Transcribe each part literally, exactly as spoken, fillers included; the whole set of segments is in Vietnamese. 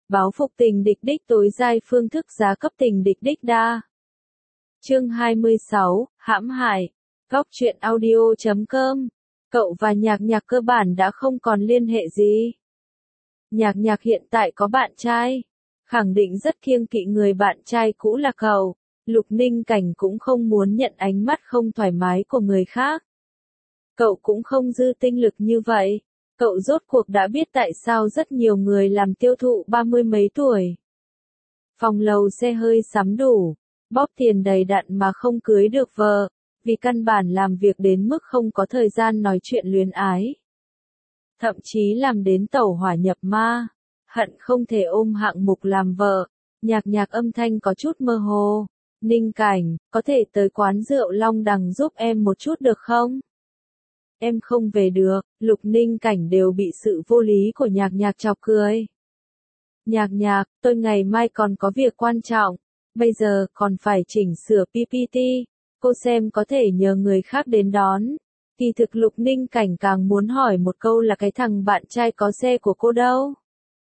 Báo phục tình địch đích tối giai phương thức giá cấp tình địch đích đa. Chương hai mươi sáu, hãm hại. Góc truyện audio chấm com. Cậu và Nhạc Nhạc cơ bản đã không còn liên hệ gì. Nhạc Nhạc hiện tại có bạn trai, khẳng định rất kiêng kỵ người bạn trai cũ là cậu. Lục Ninh Cảnh cũng không muốn nhận ánh mắt không thoải mái của người khác. Cậu cũng không dư tinh lực như vậy. Cậu rốt cuộc đã biết tại sao rất nhiều người làm tiêu thụ ba mươi mấy tuổi. Phòng lầu xe hơi sắm đủ, bóp tiền đầy đặn mà không cưới được vợ, vì căn bản làm việc đến mức không có thời gian nói chuyện luyến ái. Thậm chí làm đến tẩu hỏa nhập ma, hận không thể ôm hạng mục làm vợ. Nhạc Nhạc âm thanh có chút mơ hồ. Ninh Cảnh, có thể tới quán rượu Long Đằng giúp em một chút được không? Em không về được. Lục Ninh Cảnh đều bị sự vô lý của Nhạc Nhạc chọc cười. Nhạc Nhạc, tôi ngày mai còn có việc quan trọng, bây giờ còn phải chỉnh sửa pê pê tê, cô xem có thể nhờ người khác đến đón. Kỳ thực Lục Ninh Cảnh càng muốn hỏi một câu là cái thằng bạn trai có xe của cô đâu?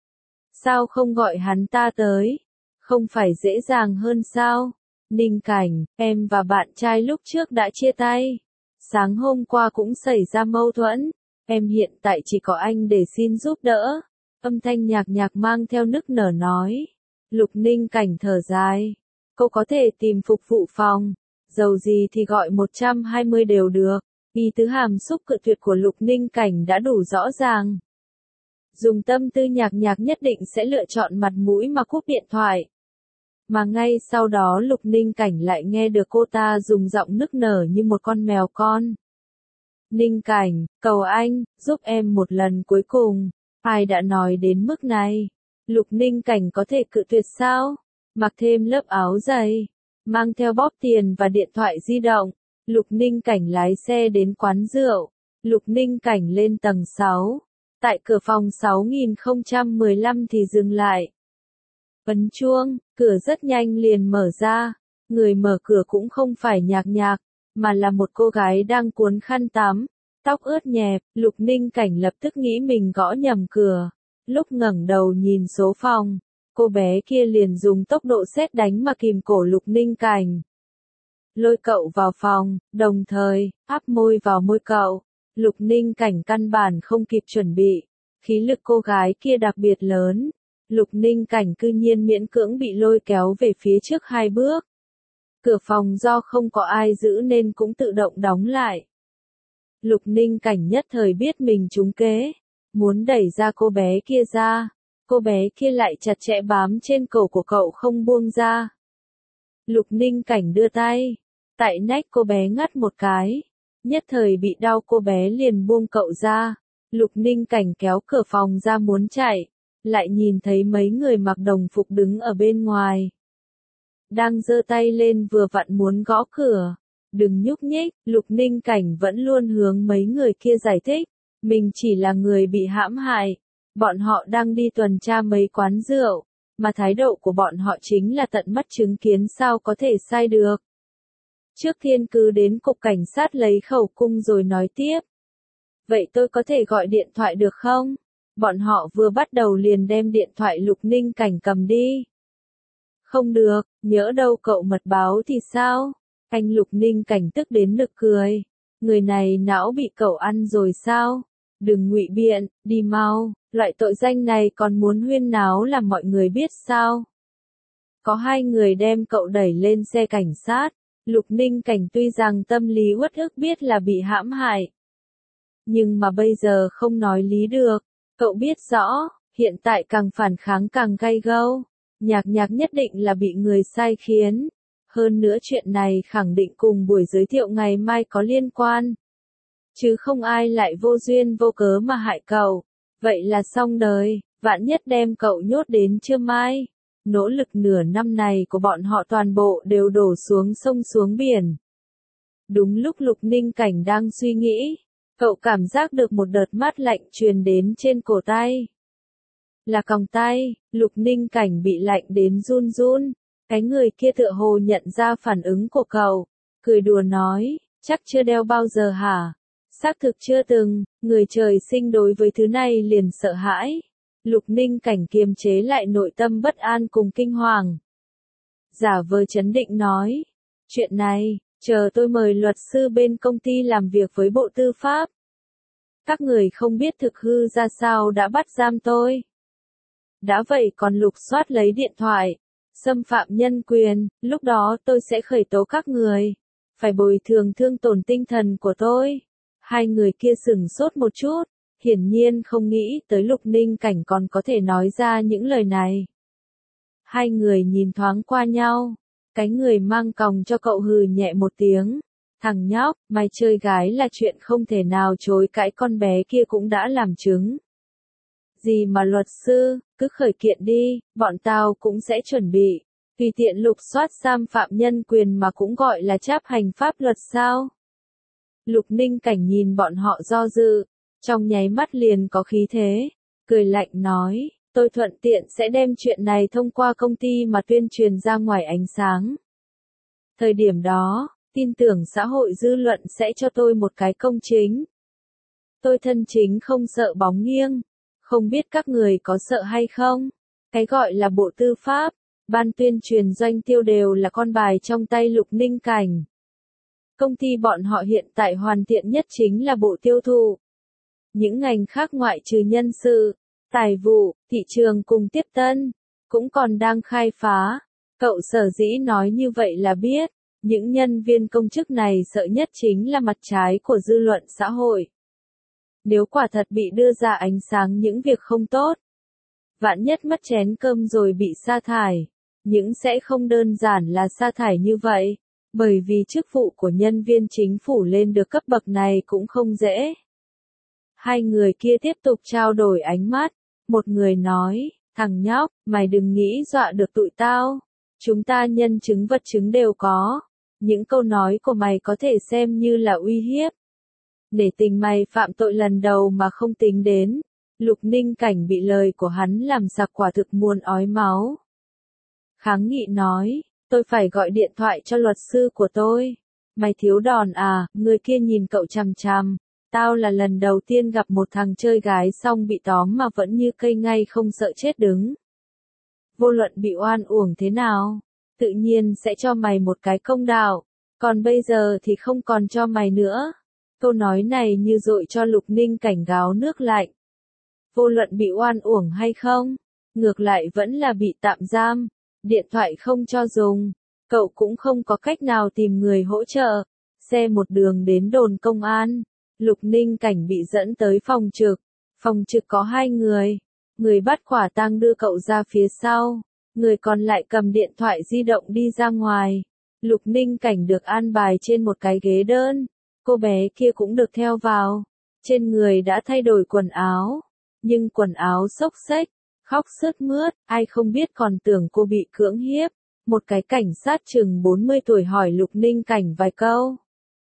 Sao không gọi hắn ta tới? Không phải dễ dàng hơn sao? Ninh Cảnh, em và bạn trai lúc trước đã chia tay. Sáng hôm qua cũng xảy ra mâu thuẫn. Em hiện tại chỉ có anh để xin giúp đỡ. Âm thanh Nhạc Nhạc mang theo nức nở nói. Lục Ninh Cảnh thở dài. Cô có thể tìm phục vụ phòng. Dầu gì thì gọi một trăm hai mươi đều được. Ý tứ hàm xúc cự tuyệt của Lục Ninh Cảnh đã đủ rõ ràng. Dùng tâm tư Nhạc Nhạc nhất định sẽ lựa chọn mặt mũi mà cúp điện thoại. Mà ngay sau đó Lục Ninh Cảnh lại nghe được cô ta dùng giọng nức nở như một con mèo con. Ninh Cảnh, cầu anh, giúp em một lần cuối cùng. Ai đã nói đến mức này? Lục Ninh Cảnh có thể cự tuyệt sao? Mặc thêm lớp áo dày, mang theo bóp tiền và điện thoại di động. Lục Ninh Cảnh lái xe đến quán rượu. Lục Ninh Cảnh lên tầng sáu. Tại cửa phòng sáu nghìn không trăm mười lăm thì dừng lại. Ấn chuông, cửa rất nhanh liền mở ra. Người mở cửa cũng không phải Nhạc Nhạc, mà là một cô gái đang cuốn khăn tắm, tóc ướt nhẹp. Lục Ninh Cảnh lập tức nghĩ mình gõ nhầm cửa. Lúc ngẩng đầu nhìn số phòng, cô bé kia liền dùng tốc độ sét đánh mà kìm cổ Lục Ninh Cảnh. Lôi cậu vào phòng, đồng thời, áp môi vào môi cậu. Lục Ninh Cảnh căn bản không kịp chuẩn bị. Khí lực cô gái kia đặc biệt lớn. Lục Ninh Cảnh cư nhiên miễn cưỡng bị lôi kéo về phía trước hai bước. Cửa phòng do không có ai giữ nên cũng tự động đóng lại. Lục Ninh Cảnh nhất thời biết mình trúng kế. Muốn đẩy ra cô bé kia ra. Cô bé kia lại chặt chẽ bám trên cổ của cậu không buông ra. Lục Ninh Cảnh đưa tay. Tại nách cô bé ngắt một cái. Nhất thời bị đau cô bé liền buông cậu ra. Lục Ninh Cảnh kéo cửa phòng ra muốn chạy. Lại nhìn thấy mấy người mặc đồng phục đứng ở bên ngoài. Đang giơ tay lên vừa vặn muốn gõ cửa. Đừng nhúc nhích, Lục Ninh Cảnh vẫn luôn hướng mấy người kia giải thích. Mình chỉ là người bị hãm hại. Bọn họ đang đi tuần tra mấy quán rượu. Mà thái độ của bọn họ chính là tận mắt chứng kiến sao có thể sai được. Trước tiên cứ đến cục cảnh sát lấy khẩu cung rồi nói tiếp. Vậy tôi có thể gọi điện thoại được không? Bọn họ vừa bắt đầu liền đem điện thoại Lục Ninh Cảnh cầm đi. Không được, nhỡ đâu cậu mật báo thì sao? Anh Lục Ninh Cảnh tức đến nực cười. Người này não bị cậu ăn rồi sao? Đừng ngụy biện, đi mau, loại tội danh này còn muốn huyên náo làm mọi người biết sao? Có hai người đem cậu đẩy lên xe cảnh sát. Lục Ninh Cảnh tuy rằng tâm lý uất ức biết là bị hãm hại. Nhưng mà bây giờ không nói lý được. Cậu biết rõ, hiện tại càng phản kháng càng gay gâu. Nhạc Nhạc nhất định là bị người sai khiến. Hơn nữa chuyện này khẳng định cùng buổi giới thiệu ngày mai có liên quan. Chứ không ai lại vô duyên vô cớ mà hại cậu. Vậy là xong đời, vạn nhất đem cậu nhốt đến trưa mai. Nỗ lực nửa năm này của bọn họ toàn bộ đều đổ xuống sông xuống biển. Đúng lúc Lục Ninh Cảnh đang suy nghĩ, cậu cảm giác được một đợt mát lạnh truyền đến trên cổ tay. Là còng tay. Lục Ninh Cảnh bị lạnh đến run run. Cái người kia tựa hồ nhận ra phản ứng của cậu. Cười đùa nói, chắc chưa đeo bao giờ hả? Xác thực chưa từng, người trời sinh đối với thứ này liền sợ hãi. Lục Ninh Cảnh kiềm chế lại nội tâm bất an cùng kinh hoàng. Giả vờ trấn định nói, chuyện này, chờ tôi mời luật sư bên công ty làm việc với Bộ Tư pháp. Các người không biết thực hư ra sao đã bắt giam tôi. Đã vậy còn lục soát lấy điện thoại, xâm phạm nhân quyền, lúc đó tôi sẽ khởi tố các người, phải bồi thường thương tổn tinh thần của tôi. Hai người kia sửng sốt một chút, hiển nhiên không nghĩ tới Lục Ninh Cảnh còn có thể nói ra những lời này. Hai người nhìn thoáng qua nhau, cái người mang còng cho cậu hừ nhẹ một tiếng. Thằng nhóc, mày chơi gái là chuyện không thể nào chối cãi, con bé kia cũng đã làm chứng. Gì mà luật sư, cứ khởi kiện đi, bọn tao cũng sẽ chuẩn bị. Tùy tiện lục soát xâm phạm nhân quyền mà cũng gọi là chấp hành pháp luật sao? Lục Ninh Cảnh nhìn bọn họ do dự, trong nháy mắt liền có khí thế, cười lạnh nói, tôi thuận tiện sẽ đem chuyện này thông qua công ty mà tuyên truyền ra ngoài ánh sáng. Thời điểm đó, tin tưởng xã hội dư luận sẽ cho tôi một cái công chính. Tôi thân chính không sợ bóng nghiêng, không biết các người có sợ hay không? Cái gọi là Bộ Tư pháp, ban tuyên truyền doanh tiêu đều là con bài trong tay Lục Ninh Cảnh. Công ty bọn họ hiện tại hoàn thiện nhất chính là bộ tiêu thụ. Những ngành khác ngoại trừ nhân sự, tài vụ, thị trường cùng tiếp tân, cũng còn đang khai phá. Cậu sở dĩ nói như vậy là biết, những nhân viên công chức này sợ nhất chính là mặt trái của dư luận xã hội. Nếu quả thật bị đưa ra ánh sáng những việc không tốt, vạn nhất mất chén cơm rồi bị sa thải, những sẽ không đơn giản là sa thải như vậy, bởi vì chức vụ của nhân viên chính phủ lên được cấp bậc này cũng không dễ. Hai người kia tiếp tục trao đổi ánh mắt, một người nói, thằng nhóc, mày đừng nghĩ dọa được tụi tao, chúng ta nhân chứng vật chứng đều có, những câu nói của mày có thể xem như là uy hiếp. Để tình mày phạm tội lần đầu mà không tính đến, Lục Ninh Cảnh bị lời của hắn làm sặc quả thực muốn ói máu. Kháng nghị nói, tôi phải gọi điện thoại cho luật sư của tôi. Mày thiếu đòn à, người kia nhìn cậu chằm chằm. Tao là lần đầu tiên gặp một thằng chơi gái xong bị tóm mà vẫn như cây ngay không sợ chết đứng. Vô luận bị oan uổng thế nào, tự nhiên sẽ cho mày một cái công đạo, còn bây giờ thì không còn cho mày nữa. Câu nói này như dội cho Lục Ninh Cảnh gáo nước lạnh. Vô luận bị oan uổng hay không, ngược lại vẫn là bị tạm giam, điện thoại không cho dùng, cậu cũng không có cách nào tìm người hỗ trợ. Xe một đường đến đồn công an, Lục Ninh Cảnh bị dẫn tới phòng trực, phòng trực có hai người, người bắt quả tang đưa cậu ra phía sau, người còn lại cầm điện thoại di động đi ra ngoài. Lục Ninh Cảnh được an bài trên một cái ghế đơn, cô bé kia cũng được theo vào, trên người đã thay đổi quần áo, nhưng quần áo xốc xếch, khóc sướt mướt, ai không biết còn tưởng cô bị cưỡng hiếp. Một cái cảnh sát chừng bốn mươi tuổi hỏi Lục Ninh Cảnh vài câu.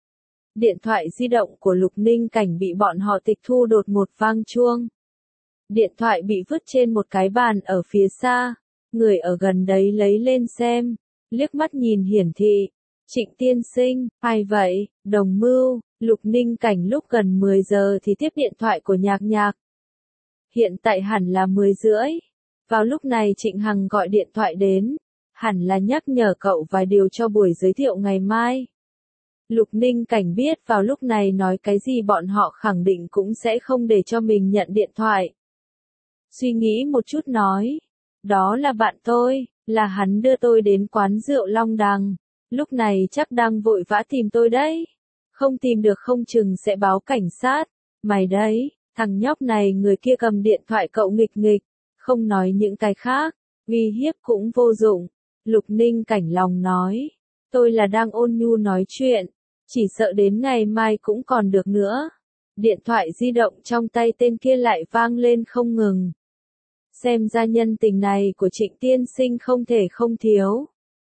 Điện thoại di động của Lục Ninh Cảnh bị bọn họ tịch thu, đột một vang chuông. Điện thoại bị vứt trên một cái bàn ở phía xa, người ở gần đấy lấy lên xem, liếc mắt nhìn hiển thị. Trịnh tiên sinh, ai vậy, đồng mưu. Lục Ninh Cảnh lúc gần mười giờ thì tiếp điện thoại của Nhạc Nhạc. Hiện tại hẳn là mười rưỡi. Vào lúc này Trịnh Hằng gọi điện thoại đến, hẳn là nhắc nhở cậu vài điều cho buổi giới thiệu ngày mai. Lục Ninh Cảnh biết vào lúc này nói cái gì bọn họ khẳng định cũng sẽ không để cho mình nhận điện thoại. Suy nghĩ một chút nói, đó là bạn tôi, là hắn đưa tôi đến quán rượu Long Đằng, lúc này chắc đang vội vã tìm tôi đấy. Không tìm được không chừng sẽ báo cảnh sát. Mày đấy, thằng nhóc này. Người kia cầm điện thoại cậu nghịch nghịch, không nói những cái khác, uy hiếp cũng vô dụng. Lục Ninh Cảnh lòng nói, tôi là đang ôn nhu nói chuyện, chỉ sợ đến ngày mai cũng còn được nữa. Điện thoại di động trong tay tên kia lại vang lên không ngừng. Xem ra nhân tình này của Trịnh tiên sinh không thể không thiếu.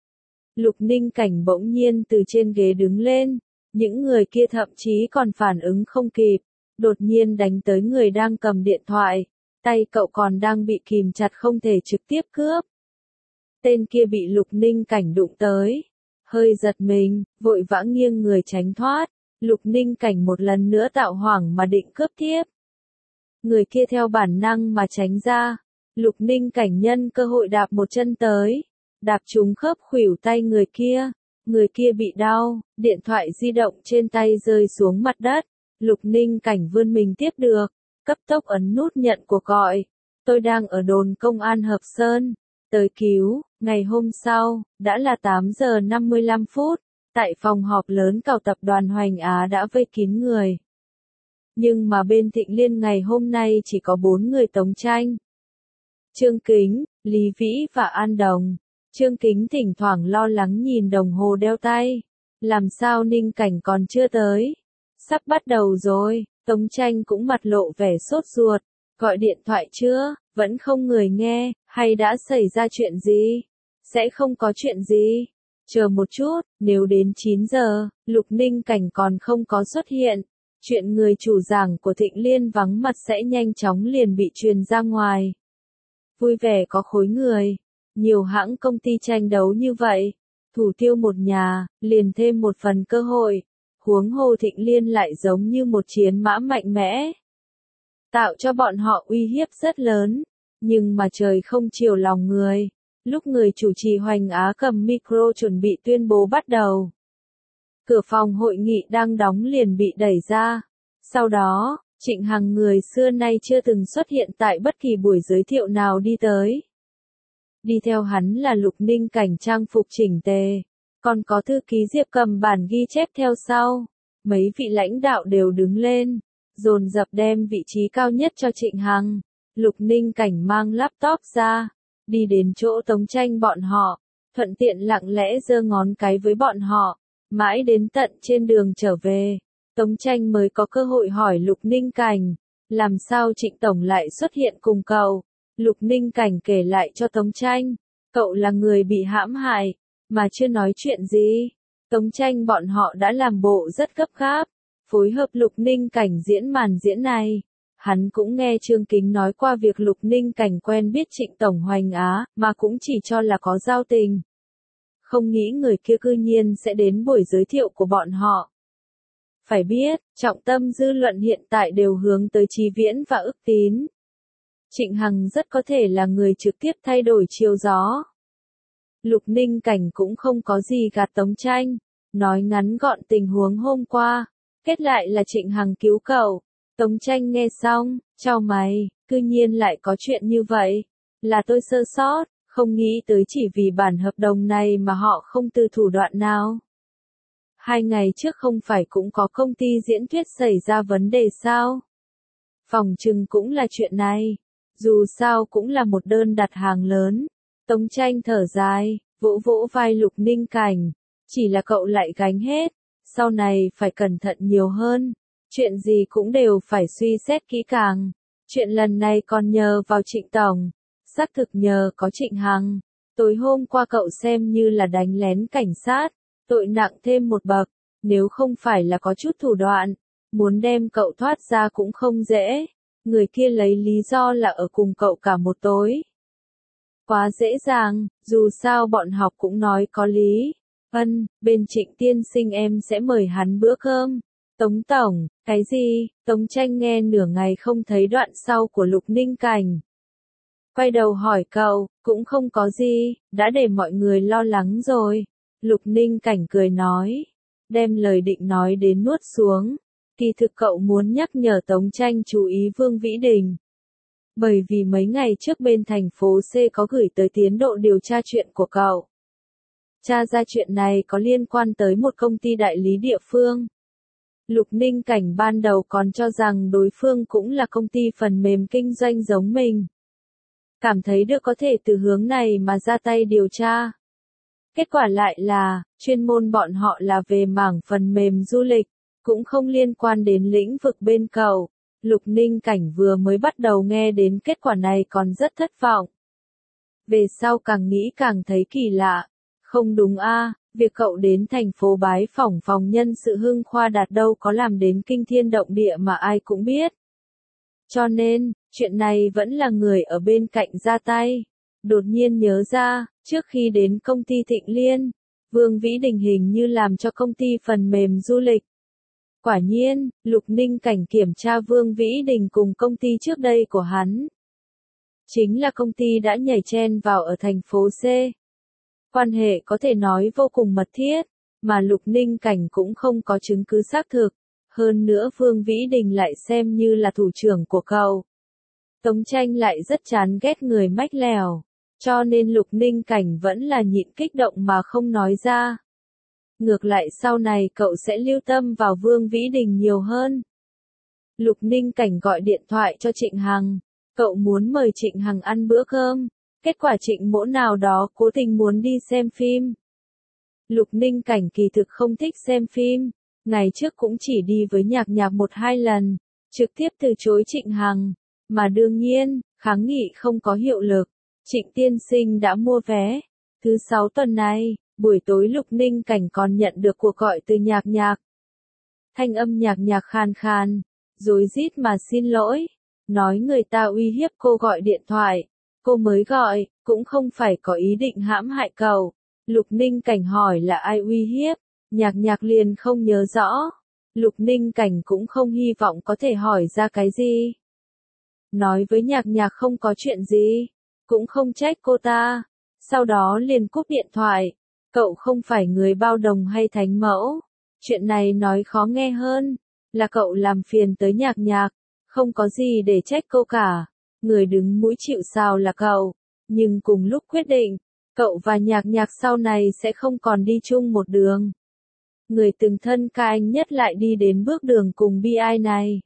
Lục Ninh Cảnh bỗng nhiên từ trên ghế đứng lên, những người kia thậm chí còn phản ứng không kịp, đột nhiên đánh tới người đang cầm điện thoại, tay cậu còn đang bị kìm chặt không thể trực tiếp cướp. Tên kia bị Lục Ninh Cảnh đụng tới, hơi giật mình, vội vã nghiêng người tránh thoát. Lục Ninh Cảnh một lần nữa tạo hoảng mà định cướp tiếp. Người kia theo bản năng mà tránh ra, Lục Ninh Cảnh nhân cơ hội đạp một chân tới, đạp trúng khớp khuỷu tay người kia, người kia bị đau, điện thoại di động trên tay rơi xuống mặt đất, Lục Ninh Cảnh vươn mình tiếp được, cấp tốc ấn nút nhận cuộc gọi, tôi đang ở đồn công an Hợp Sơn, tới cứu, ngày hôm sau, đã là tám giờ năm mươi lăm phút, tại phòng họp lớn cào tập đoàn Hoành Á đã vây kín người. Nhưng mà bên Thịnh Liên ngày hôm nay chỉ có bốn người Tống Tranh. Trương Kính, Lý Vĩ và An Đồng. Trương Kính thỉnh thoảng lo lắng nhìn đồng hồ đeo tay. Làm sao Ninh Cảnh còn chưa tới? Sắp bắt đầu rồi, Tống Tranh cũng mặt lộ vẻ sốt ruột. Gọi điện thoại chưa? Vẫn không người nghe, hay đã xảy ra chuyện gì? Sẽ không có chuyện gì. Chờ một chút, nếu đến chín giờ, Lục Ninh Cảnh còn không có xuất hiện. Chuyện người chủ giảng của Thịnh Liên vắng mặt sẽ nhanh chóng liền bị truyền ra ngoài. Vui vẻ có khối người. Nhiều hãng công ty tranh đấu như vậy. Thủ tiêu một nhà, liền thêm một phần cơ hội. Huống hồ Thịnh Liên lại giống như một chiến mã mạnh mẽ. Tạo cho bọn họ uy hiếp rất lớn. Nhưng mà trời không chiều lòng người. Lúc người chủ trì Hoành Á cầm micro chuẩn bị tuyên bố bắt đầu. Cửa phòng hội nghị đang đóng liền bị đẩy ra. Sau đó, Trịnh Hằng người xưa nay chưa từng xuất hiện tại bất kỳ buổi giới thiệu nào đi tới. Đi theo hắn là Lục Ninh Cảnh trang phục chỉnh tề. Còn có thư ký Diệp cầm bản ghi chép theo sau. Mấy vị lãnh đạo đều đứng lên. Dồn dập đem vị trí cao nhất cho Trịnh Hằng. Lục Ninh Cảnh mang laptop ra. Đi đến chỗ Tống Tranh bọn họ. Thuận tiện lặng lẽ giơ ngón cái với bọn họ. Mãi đến tận trên đường trở về, Tống Tranh mới có cơ hội hỏi Lục Ninh Cảnh, làm sao Trịnh Tổng lại xuất hiện cùng cậu? Lục Ninh Cảnh kể lại cho Tống Tranh, cậu là người bị hãm hại, mà chưa nói chuyện gì. Tống Tranh bọn họ đã làm bộ rất gấp gáp, phối hợp Lục Ninh Cảnh diễn màn diễn này. Hắn cũng nghe Trương Kính nói qua việc Lục Ninh Cảnh quen biết Trịnh Tổng Hoành Á, mà cũng chỉ cho là có giao tình. Không nghĩ người kia cư nhiên sẽ đến buổi giới thiệu của bọn họ. Phải biết, trọng tâm dư luận hiện tại đều hướng tới Chí Viễn và Ức Tín. Trịnh Hằng rất có thể là người trực tiếp thay đổi chiều gió. Lục Ninh Cảnh cũng không có gì gạt Tống Tranh, nói ngắn gọn tình huống hôm qua, kết lại là Trịnh Hằng cứu cậu. Tống Tranh nghe xong, chau mày, cư nhiên lại có chuyện như vậy, là tôi sơ sót. Không nghĩ tới chỉ vì bản hợp đồng này mà họ không từ thủ đoạn nào. Hai ngày trước không phải cũng có công ty diễn thuyết xảy ra vấn đề sao? Phòng trừng cũng là chuyện này. Dù sao cũng là một đơn đặt hàng lớn. Tống Tranh thở dài, vỗ vỗ vai Lục Ninh Cảnh. Chỉ là cậu lại gánh hết. Sau này phải cẩn thận nhiều hơn. Chuyện gì cũng đều phải suy xét kỹ càng. Chuyện lần này còn nhờ vào Trịnh Tổng. Xác thực nhờ có Trịnh Hằng. Tối hôm qua cậu xem như là đánh lén cảnh sát, tội nặng thêm một bậc, nếu không phải là có chút thủ đoạn, muốn đem cậu thoát ra cũng không dễ. Người kia lấy lý do là ở cùng cậu cả một tối. Quá dễ dàng, dù sao bọn học cũng nói có lý. Ân, bên Trịnh tiên sinh em sẽ mời hắn bữa cơm. Tống Tổng, cái gì? Tống Tranh nghe nửa ngày không thấy đoạn sau của Lục Ninh Cảnh. Quay đầu hỏi cậu, cũng không có gì, đã để mọi người lo lắng rồi. Lục Ninh Cảnh cười nói, đem lời định nói đến nuốt xuống. Kỳ thực cậu muốn nhắc nhở Tống Tranh chú ý Vương Vĩ Đình. Bởi vì mấy ngày trước bên thành phố C có gửi tới tiến độ điều tra chuyện của cậu. Tra ra chuyện này có liên quan tới một công ty đại lý địa phương. Lục Ninh Cảnh ban đầu còn cho rằng đối phương cũng là công ty phần mềm kinh doanh giống mình. Cảm thấy được có thể từ hướng này mà ra tay điều tra. Kết quả lại là, chuyên môn bọn họ là về mảng phần mềm du lịch, cũng không liên quan đến lĩnh vực bên cậu. Lục Ninh Cảnh vừa mới bắt đầu nghe đến kết quả này còn rất thất vọng. Về sau càng nghĩ càng thấy kỳ lạ. Không đúng a, việc cậu đến thành phố bái phỏng phòng nhân sự Hưng Khoa Đạt đâu có làm đến kinh thiên động địa mà ai cũng biết. Cho nên, chuyện này vẫn là người ở bên cạnh ra tay. Đột nhiên nhớ ra, trước khi đến công ty Thịnh Liên, Vương Vĩ Đình hình như làm cho công ty phần mềm du lịch. Quả nhiên, Lục Ninh Cảnh kiểm tra Vương Vĩ Đình cùng công ty trước đây của hắn. chính là công ty đã nhảy chen vào ở thành phố C. Quan hệ có thể nói vô cùng mật thiết, mà Lục Ninh Cảnh cũng không có chứng cứ xác thực. Hơn nữa Vương Vĩ Đình lại xem như là thủ trưởng của cậu. Tống Tranh lại rất chán ghét người mách lèo, cho nên Lục Ninh Cảnh vẫn là nhịn kích động mà không nói ra. Ngược lại sau này cậu sẽ lưu tâm vào Vương Vĩ Đình nhiều hơn. Lục Ninh Cảnh gọi điện thoại cho Trịnh Hằng, cậu muốn mời Trịnh Hằng ăn bữa cơm, kết quả Trịnh Mỗ nào đó cố tình muốn đi xem phim. Lục Ninh Cảnh kỳ thực không thích xem phim, ngày trước cũng chỉ đi với Nhạc Nhạc một hai lần, trực tiếp từ chối Trịnh Hằng, mà đương nhiên, kháng nghị không có hiệu lực. Trịnh tiên sinh đã mua vé. Thứ sáu tuần này, buổi tối Lục Ninh Cảnh còn nhận được cuộc gọi từ Nhạc Nhạc. Thanh âm Nhạc Nhạc khàn khàn, rối rít mà xin lỗi, nói người ta uy hiếp cô gọi điện thoại, cô mới gọi, cũng không phải có ý định hãm hại cậu. Lục Ninh Cảnh hỏi là ai uy hiếp, Nhạc Nhạc liền không nhớ rõ. Lục Ninh Cảnh cũng không hy vọng có thể hỏi ra cái gì. Nói với Nhạc Nhạc không có chuyện gì, cũng không trách cô ta, sau đó liền cúp điện thoại. Cậu không phải người bao đồng hay thánh mẫu, chuyện này nói khó nghe hơn, là cậu làm phiền tới Nhạc Nhạc, không có gì để trách cô cả, người đứng mũi chịu sào là cậu, nhưng cùng lúc quyết định, cậu và Nhạc Nhạc sau này sẽ không còn đi chung một đường. Người từng thân ca anh nhất lại đi đến bước đường cùng bi ai này.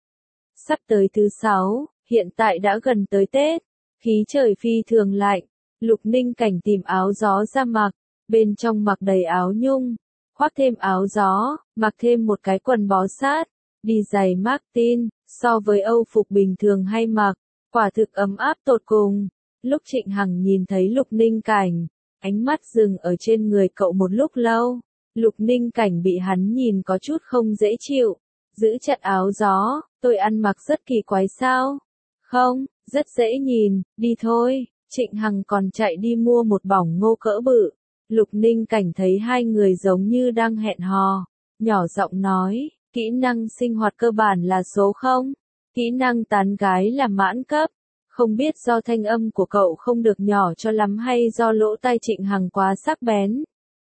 Sắp tới thứ sáu, hiện tại đã gần tới Tết, khí trời phi thường lạnh, Lục Ninh Cảnh tìm áo gió ra mặc, bên trong mặc đầy áo nhung, khoác thêm áo gió, mặc thêm một cái quần bó sát, đi giày Martin, so với Âu phục bình thường hay mặc, quả thực ấm áp tột cùng. Lúc Trịnh Hằng nhìn thấy Lục Ninh Cảnh, ánh mắt dừng ở trên người cậu một lúc lâu. Lục Ninh Cảnh bị hắn nhìn có chút không dễ chịu, giữ chặt áo gió, tôi ăn mặc rất kỳ quái sao? Không, rất dễ nhìn, đi thôi. Trịnh Hằng còn chạy đi mua một bỏng ngô cỡ bự. Lục Ninh Cảnh thấy hai người giống như đang hẹn hò, nhỏ giọng nói, kỹ năng sinh hoạt cơ bản là số không, kỹ năng tán gái là mãn cấp. Không biết do thanh âm của cậu không được nhỏ cho lắm hay do lỗ tai Trịnh Hằng quá sắc bén.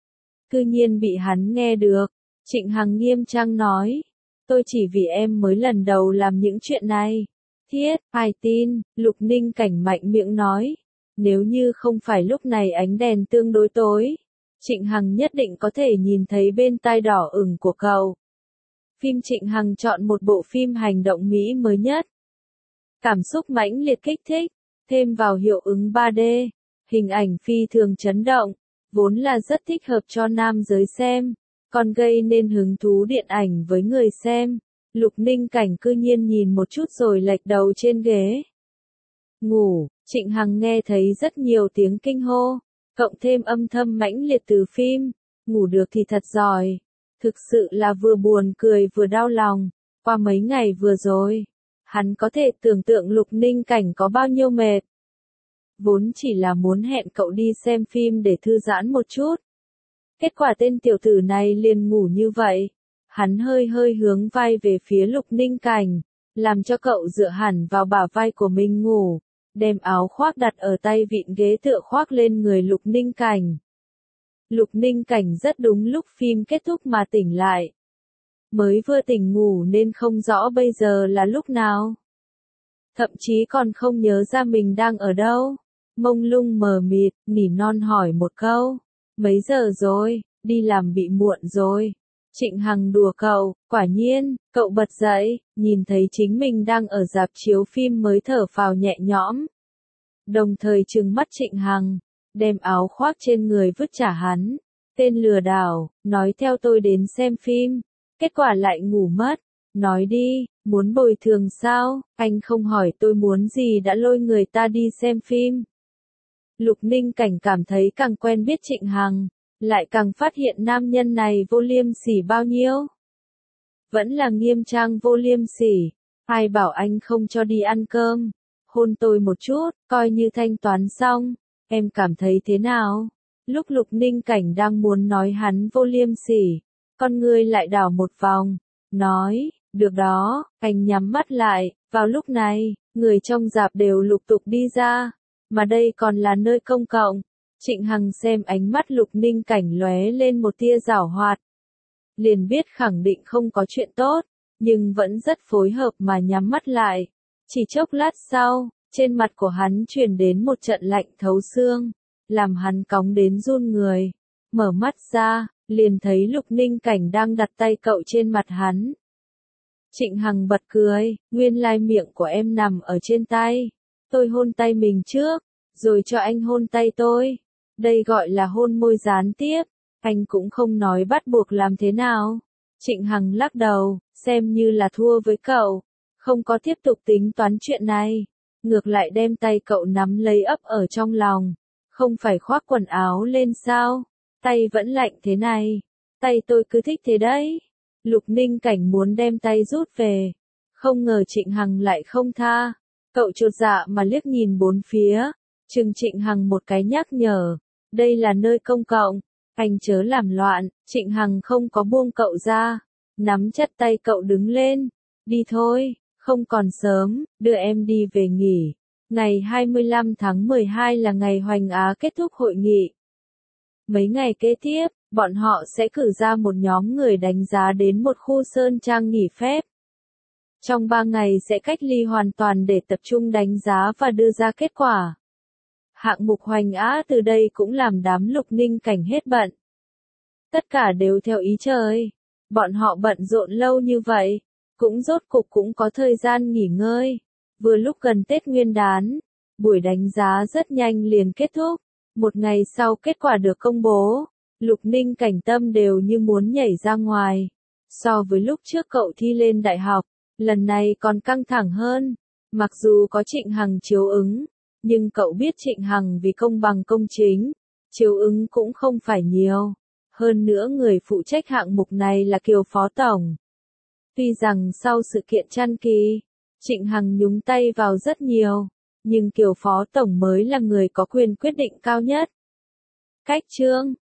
Cư nhiên bị hắn nghe được, Trịnh Hằng nghiêm trang nói, tôi chỉ vì em mới lần đầu làm những chuyện này. Thiết, ai tin, Lục Ninh Cảnh mạnh miệng nói, nếu như không phải lúc này ánh đèn tương đối tối, Trịnh Hằng nhất định có thể nhìn thấy bên tai đỏ ửng của cậu. Phim Trịnh Hằng chọn một bộ phim hành động Mỹ mới nhất. Cảm xúc mãnh liệt kích thích, thêm vào hiệu ứng ba D, hình ảnh phi thường chấn động, vốn là rất thích hợp cho nam giới xem, còn gây nên hứng thú điện ảnh với người xem. Lục Ninh Cảnh cư nhiên nhìn một chút rồi lệch đầu trên ghế. Ngủ, Trịnh Hằng nghe thấy rất nhiều tiếng kinh hô, cộng thêm âm thầm mãnh liệt từ phim, ngủ được thì thật giỏi. Thực sự là vừa buồn cười vừa đau lòng, qua mấy ngày vừa rồi, hắn có thể tưởng tượng Lục Ninh Cảnh có bao nhiêu mệt. Vốn chỉ là muốn hẹn cậu đi xem phim để thư giãn một chút. Kết quả tên tiểu tử này liền ngủ như vậy. Hắn hơi hơi hướng vai về phía Lục Ninh Cảnh, làm cho cậu dựa hẳn vào bả vai của mình ngủ, đem áo khoác đặt ở tay vịn ghế tựa khoác lên người Lục Ninh Cảnh. Lục Ninh Cảnh rất đúng lúc phim kết thúc mà tỉnh lại. Mới vừa tỉnh ngủ nên không rõ bây giờ là lúc nào. Thậm chí còn không nhớ ra mình đang ở đâu. Mông lung mờ mịt, nỉ non hỏi một câu. Mấy giờ rồi, đi làm bị muộn rồi. Trịnh Hằng đùa cậu, quả nhiên, cậu bật dậy, nhìn thấy chính mình đang ở rạp chiếu phim mới thở phào nhẹ nhõm. Đồng thời trừng mắt Trịnh Hằng, đem áo khoác trên người vứt trả hắn. Tên lừa đảo, nói theo tôi đến xem phim, kết quả lại ngủ mất. Nói đi, muốn bồi thường sao, anh không hỏi tôi muốn gì đã lôi người ta đi xem phim. Lục Ninh Cảnh cảm thấy càng quen biết Trịnh Hằng, lại càng phát hiện nam nhân này vô liêm sỉ bao nhiêu. Vẫn là nghiêm trang vô liêm sỉ, ai bảo anh không cho đi ăn cơm, hôn tôi một chút, coi như thanh toán xong, em cảm thấy thế nào? Lúc Lục Ninh Cảnh đang muốn nói hắn vô liêm sỉ, con người lại đảo một vòng, nói, được đó, anh nhắm mắt lại, vào lúc này, Người trong rạp đều lục tục đi ra, mà đây còn là nơi công cộng. Trịnh Hằng xem ánh mắt Lục Ninh Cảnh lóe lên một tia giảo hoạt. Liền biết khẳng định không có chuyện tốt, nhưng vẫn rất phối hợp mà nhắm mắt lại. Chỉ chốc lát sau, trên mặt của hắn truyền đến một trận lạnh thấu xương, làm hắn cóng đến run người. Mở mắt ra, liền thấy Lục Ninh Cảnh đang đặt tay cậu trên mặt hắn. Trịnh Hằng bật cười, nguyên lai miệng của em nằm ở trên tay. Tôi hôn tay mình trước, rồi cho anh hôn tay tôi. Đây gọi là hôn môi gián tiếp, anh cũng không nói bắt buộc làm thế nào. Trịnh Hằng lắc đầu, xem như là thua với cậu, không có tiếp tục tính toán chuyện này. Ngược lại đem tay cậu nắm lấy ấp ở trong lòng. Không phải khoác quần áo lên sao? Tay vẫn lạnh thế này. Tay tôi cứ thích thế đấy. Lục Ninh Cảnh muốn đem tay rút về. Không ngờ Trịnh Hằng lại không tha. Cậu chột dạ mà liếc nhìn bốn phía. Chừng Trịnh Hằng một cái nhắc nhở. Đây là nơi công cộng. Anh chớ làm loạn. Trịnh Hằng không có buông cậu ra. Nắm chặt tay cậu đứng lên. Đi thôi, không còn sớm, đưa em đi về nghỉ. Ngày hai mươi lăm tháng mười hai là ngày Hoành Á kết thúc hội nghị. Mấy ngày kế tiếp, bọn họ sẽ cử ra một nhóm người đánh giá đến một khu sơn trang nghỉ phép. Trong ba ngày sẽ cách ly hoàn toàn để tập trung đánh giá và đưa ra kết quả. Hạng mục Hoành Á từ đây cũng làm đám Lục Ninh Cảnh hết bận. Tất cả đều theo ý trời. Bọn họ bận rộn lâu như vậy, cũng rốt cục cũng có thời gian nghỉ ngơi. Vừa lúc gần Tết Nguyên đán, buổi đánh giá rất nhanh liền kết thúc. Một ngày sau kết quả được công bố, Lục Ninh Cảnh tâm đều như muốn nhảy ra ngoài. So với lúc trước cậu thi lên đại học, lần này còn căng thẳng hơn. Mặc dù có Trịnh Hằng chiếu ứng, nhưng cậu biết Trịnh Hằng vì công bằng công chính, chiếu ứng cũng không phải nhiều. Hơn nữa người phụ trách hạng mục này là Kiều Phó Tổng. Tuy rằng sau sự kiện Trăn Kỳ, Trịnh Hằng nhúng tay vào rất nhiều, nhưng Kiều Phó Tổng mới là người có quyền quyết định cao nhất. Cách chương